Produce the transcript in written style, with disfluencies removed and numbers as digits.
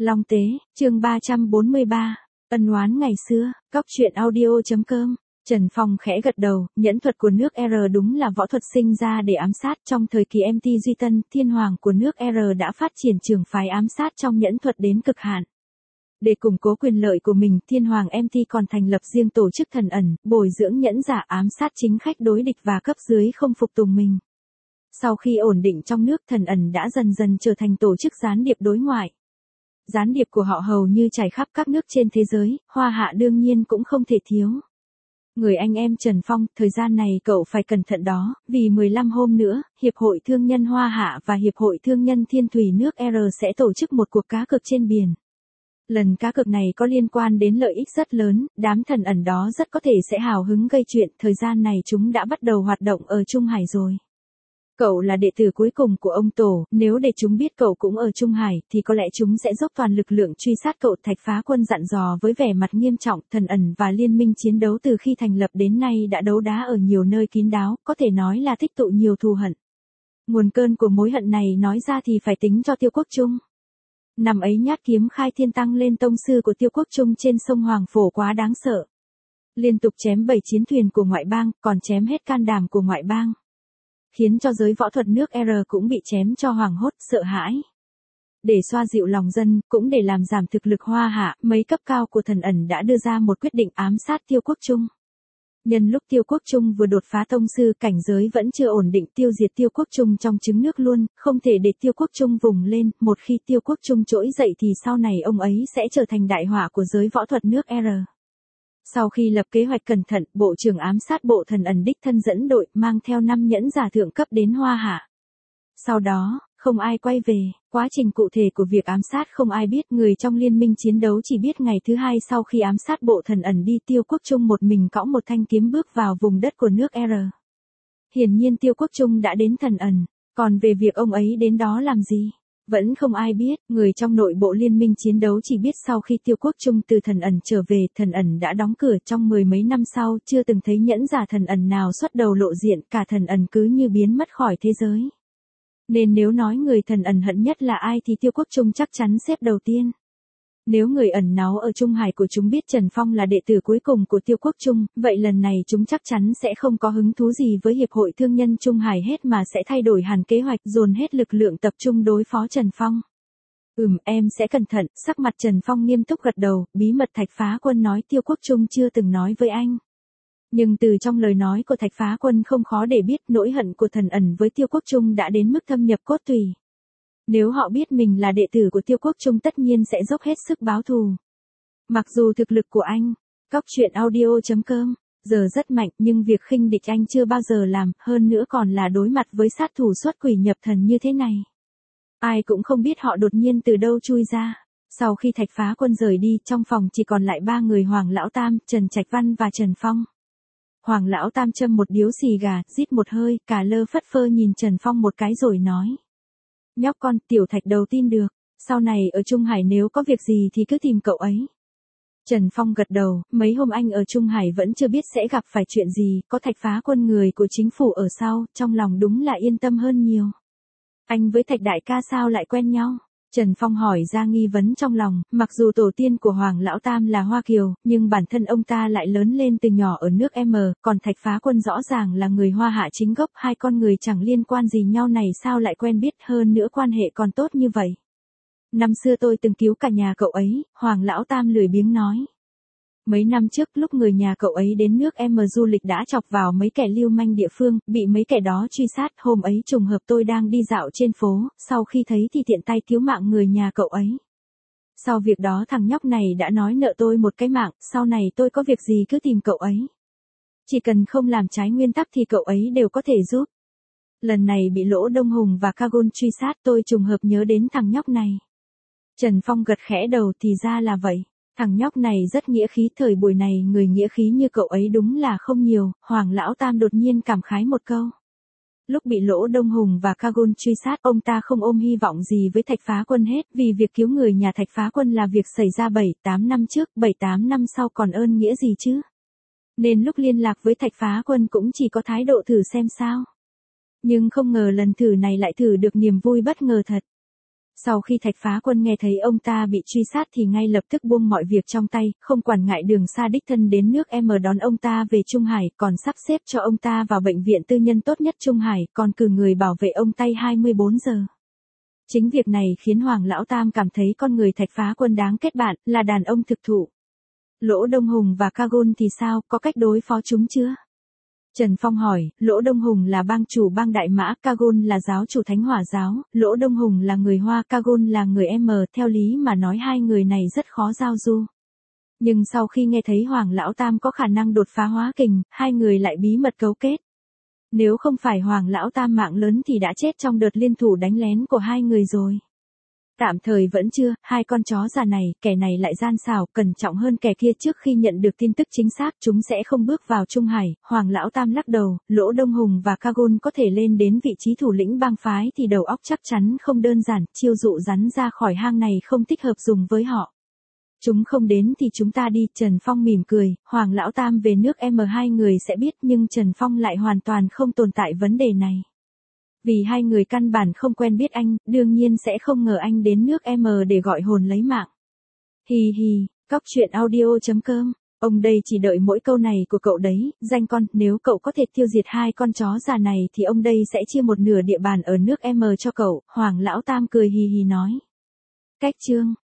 Long Tế, chương 343, ân oán ngày xưa, Cóc truyện audio.com. Trần Phong khẽ gật đầu, nhẫn thuật của nước R đúng là võ thuật sinh ra để ám sát. Trong thời kỳ MT Duy Tân, thiên hoàng của nước R đã phát triển trường phái ám sát trong nhẫn thuật đến cực hạn. Để củng cố quyền lợi của mình, thiên hoàng MT còn thành lập riêng tổ chức thần ẩn, bồi dưỡng nhẫn giả ám sát chính khách đối địch và cấp dưới không phục tùng mình. Sau khi ổn định trong nước, thần ẩn đã dần dần trở thành tổ chức gián điệp đối ngoại. Gián điệp của họ hầu như trải khắp các nước trên thế giới, Hoa Hạ đương nhiên cũng không thể thiếu. Người anh em Trần Phong, thời gian này cậu phải cẩn thận đó, vì 15 hôm nữa, Hiệp hội Thương nhân Hoa Hạ và Hiệp hội Thương nhân Thiên Thủy nước R sẽ tổ chức một cuộc cá cược trên biển. Lần cá cược này có liên quan đến lợi ích rất lớn, đám thần ẩn đó rất có thể sẽ hào hứng gây chuyện, thời gian này chúng đã bắt đầu hoạt động ở Trung Hải rồi. Cậu là đệ tử cuối cùng của ông Tổ, nếu để chúng biết cậu cũng ở Trung Hải, thì có lẽ chúng sẽ dốc toàn lực lượng truy sát cậu. Thạch Phá Quân dặn dò với vẻ mặt nghiêm trọng. Thần ẩn và liên minh chiến đấu từ khi thành lập đến nay đã đấu đá ở nhiều nơi kín đáo, có thể nói là tích tụ nhiều thù hận. Nguồn cơn của mối hận này nói ra thì phải tính cho Tiêu Quốc Trung. Năm ấy nhát kiếm khai thiên tăng lên tông sư của Tiêu Quốc Trung trên sông Hoàng Phổ quá đáng sợ. Liên tục chém 7 chiến thuyền của ngoại bang, còn chém hết can đảm của ngoại bang. Khiến cho giới võ thuật nước R cũng bị chém cho hoảng hốt, sợ hãi. Để xoa dịu lòng dân, cũng để làm giảm thực lực Hoa Hạ, mấy cấp cao của thần ẩn đã đưa ra một quyết định ám sát Tiêu Quốc Trung. Nhân lúc Tiêu Quốc Trung vừa đột phá tông sư, cảnh giới vẫn chưa ổn định, tiêu diệt Tiêu Quốc Trung trong trứng nước luôn, không thể để Tiêu Quốc Trung vùng lên. Một khi Tiêu Quốc Trung trỗi dậy thì sau này ông ấy sẽ trở thành đại họa của giới võ thuật nước R. Sau khi lập kế hoạch cẩn thận, Bộ trưởng ám sát Bộ thần ẩn đích thân dẫn đội mang theo 5 nhẫn giả thượng cấp đến Hoa Hạ. Sau đó, không ai quay về, quá trình cụ thể của việc ám sát không ai biết, người trong liên minh chiến đấu chỉ biết ngày thứ hai sau khi ám sát Bộ thần ẩn đi, Tiêu Quốc Trung một mình cõng một thanh kiếm bước vào vùng đất của nước R. Hiển nhiên Tiêu Quốc Trung đã đến thần ẩn, còn về việc ông ấy đến đó làm gì, vẫn không ai biết. Người trong nội bộ liên minh chiến đấu chỉ biết sau khi Tiêu Quốc Trung từ thần ẩn trở về, thần ẩn đã đóng cửa. Trong 10 mấy năm sau, chưa từng thấy nhẫn giả thần ẩn nào xuất đầu lộ diện, cả thần ẩn cứ như biến mất khỏi thế giới. Nên nếu nói người thần ẩn hận nhất là ai thì Tiêu Quốc Trung chắc chắn xếp đầu tiên. Nếu người ẩn náu ở Trung Hải của chúng biết Trần Phong là đệ tử cuối cùng của Tiêu Quốc Trung, vậy lần này chúng chắc chắn sẽ không có hứng thú gì với Hiệp hội Thương nhân Trung Hải hết mà sẽ thay đổi hẳn kế hoạch, dồn hết lực lượng tập trung đối phó Trần Phong. Em sẽ cẩn thận. Sắc mặt Trần Phong nghiêm túc gật đầu. Bí mật Thạch Phá Quân nói Tiêu Quốc Trung chưa từng nói với anh. Nhưng từ trong lời nói của Thạch Phá Quân không khó để biết nỗi hận của thần ẩn với Tiêu Quốc Trung đã đến mức thâm nhập cốt tủy. Nếu họ biết mình là đệ tử của Tiêu Quốc Trung tất nhiên sẽ dốc hết sức báo thù. Mặc dù thực lực của anh, Cóc truyện audio.com, giờ rất mạnh, nhưng việc khinh địch anh chưa bao giờ làm, hơn nữa còn là đối mặt với sát thủ xuất quỷ nhập thần như thế này. Ai cũng không biết họ đột nhiên từ đâu chui ra. Sau khi Thạch Phá Quân rời đi, trong phòng chỉ còn lại 3 người: Hoàng Lão Tam, Trần Trạch Văn và Trần Phong. Hoàng Lão Tam châm một điếu xì gà, rít một hơi, cả lơ phất phơ nhìn Trần Phong một cái rồi nói. Nhóc con, tiểu Thạch đầu tin được, sau này ở Trung Hải nếu có việc gì thì cứ tìm cậu ấy. Trần Phong gật đầu, mấy hôm anh ở Trung Hải vẫn chưa biết sẽ gặp phải chuyện gì, có Thạch Phá Quân người của chính phủ ở sau, trong lòng đúng là yên tâm hơn nhiều. Anh với Thạch đại ca sao lại quen nhau? Trần Phong hỏi ra nghi vấn trong lòng. Mặc dù tổ tiên của Hoàng Lão Tam là Hoa Kiều, nhưng bản thân ông ta lại lớn lên từ nhỏ ở nước M, còn Thạch Phá Quân rõ ràng là người Hoa Hạ chính gốc, hai con người chẳng liên quan gì nhau này sao lại quen biết, hơn nữa quan hệ còn tốt như vậy. Năm xưa tôi từng cứu cả nhà cậu ấy, Hoàng Lão Tam lười biếng nói. Mấy năm trước lúc người nhà cậu ấy đến nước M du lịch đã chọc vào mấy kẻ lưu manh địa phương, bị mấy kẻ đó truy sát. Hôm ấy trùng hợp tôi đang đi dạo trên phố, sau khi thấy thì tiện tay cứu mạng người nhà cậu ấy. Sau việc đó thằng nhóc này đã nói nợ tôi một cái mạng, sau này tôi có việc gì cứ tìm cậu ấy. Chỉ cần không làm trái nguyên tắc thì cậu ấy đều có thể giúp. Lần này bị Lỗ Đông Hùng và Kagun truy sát, tôi trùng hợp nhớ đến thằng nhóc này. Trần Phong gật khẽ đầu, thì ra là vậy. Thằng nhóc này rất nghĩa khí, thời buổi này người nghĩa khí như cậu ấy đúng là không nhiều. Hoàng Lão Tam đột nhiên cảm khái một câu. Lúc bị Lỗ Đông Hùng và Kagun truy sát, ông ta không ôm hy vọng gì với Thạch Phá Quân hết, vì việc cứu người nhà Thạch Phá Quân là việc xảy ra 7-8 năm trước, 7-8 năm sau còn ơn nghĩa gì chứ. Nên lúc liên lạc với Thạch Phá Quân cũng chỉ có thái độ thử xem sao. Nhưng không ngờ lần thử này lại thử được niềm vui bất ngờ thật. Sau khi Thạch Phá Quân nghe thấy ông ta bị truy sát thì ngay lập tức buông mọi việc trong tay, không quản ngại đường xa đích thân đến nước M đón ông ta về Trung Hải, còn sắp xếp cho ông ta vào bệnh viện tư nhân tốt nhất Trung Hải, còn cử người bảo vệ ông tay 24 giờ. Chính việc này khiến Hoàng Lão Tam cảm thấy con người Thạch Phá Quân đáng kết bạn, là đàn ông thực thụ. Lỗ Đông Hùng và Kagun thì sao, có cách đối phó chúng chưa? Trần Phong hỏi, Lỗ Đông Hùng là bang chủ bang Đại Mã, Kagun là giáo chủ Thánh Hỏa giáo, Lỗ Đông Hùng là người Hoa, Kagun là người M, theo lý mà nói hai người này rất khó giao du. Nhưng sau khi nghe thấy Hoàng Lão Tam có khả năng đột phá hóa kình, hai người lại bí mật cấu kết. Nếu không phải Hoàng Lão Tam mạng lớn thì đã chết trong đợt liên thủ đánh lén của hai người rồi. Tạm thời vẫn chưa, hai con chó già này, kẻ này lại gian xảo, cẩn trọng hơn kẻ kia trước khi nhận được tin tức chính xác, chúng sẽ không bước vào Trung Hải. Hoàng Lão Tam lắc đầu, Lỗ Đông Hùng và Kagun có thể lên đến vị trí thủ lĩnh bang phái thì đầu óc chắc chắn không đơn giản, chiêu dụ rắn ra khỏi hang này không thích hợp dùng với họ. Chúng không đến thì chúng ta đi, Trần Phong mỉm cười, Hoàng Lão Tam về nước hai người sẽ biết, nhưng Trần Phong lại hoàn toàn không tồn tại vấn đề này. Vì hai người căn bản không quen biết anh, đương nhiên sẽ không ngờ anh đến nước M để gọi hồn lấy mạng. Hi hi, cóc truyện audio.com, ông đây chỉ đợi mỗi câu này của cậu đấy, danh con, nếu cậu có thể tiêu diệt hai con chó già này thì ông đây sẽ chia một nửa địa bàn ở nước M cho cậu, Hoàng Lão Tam cười hì hì nói. Cách chương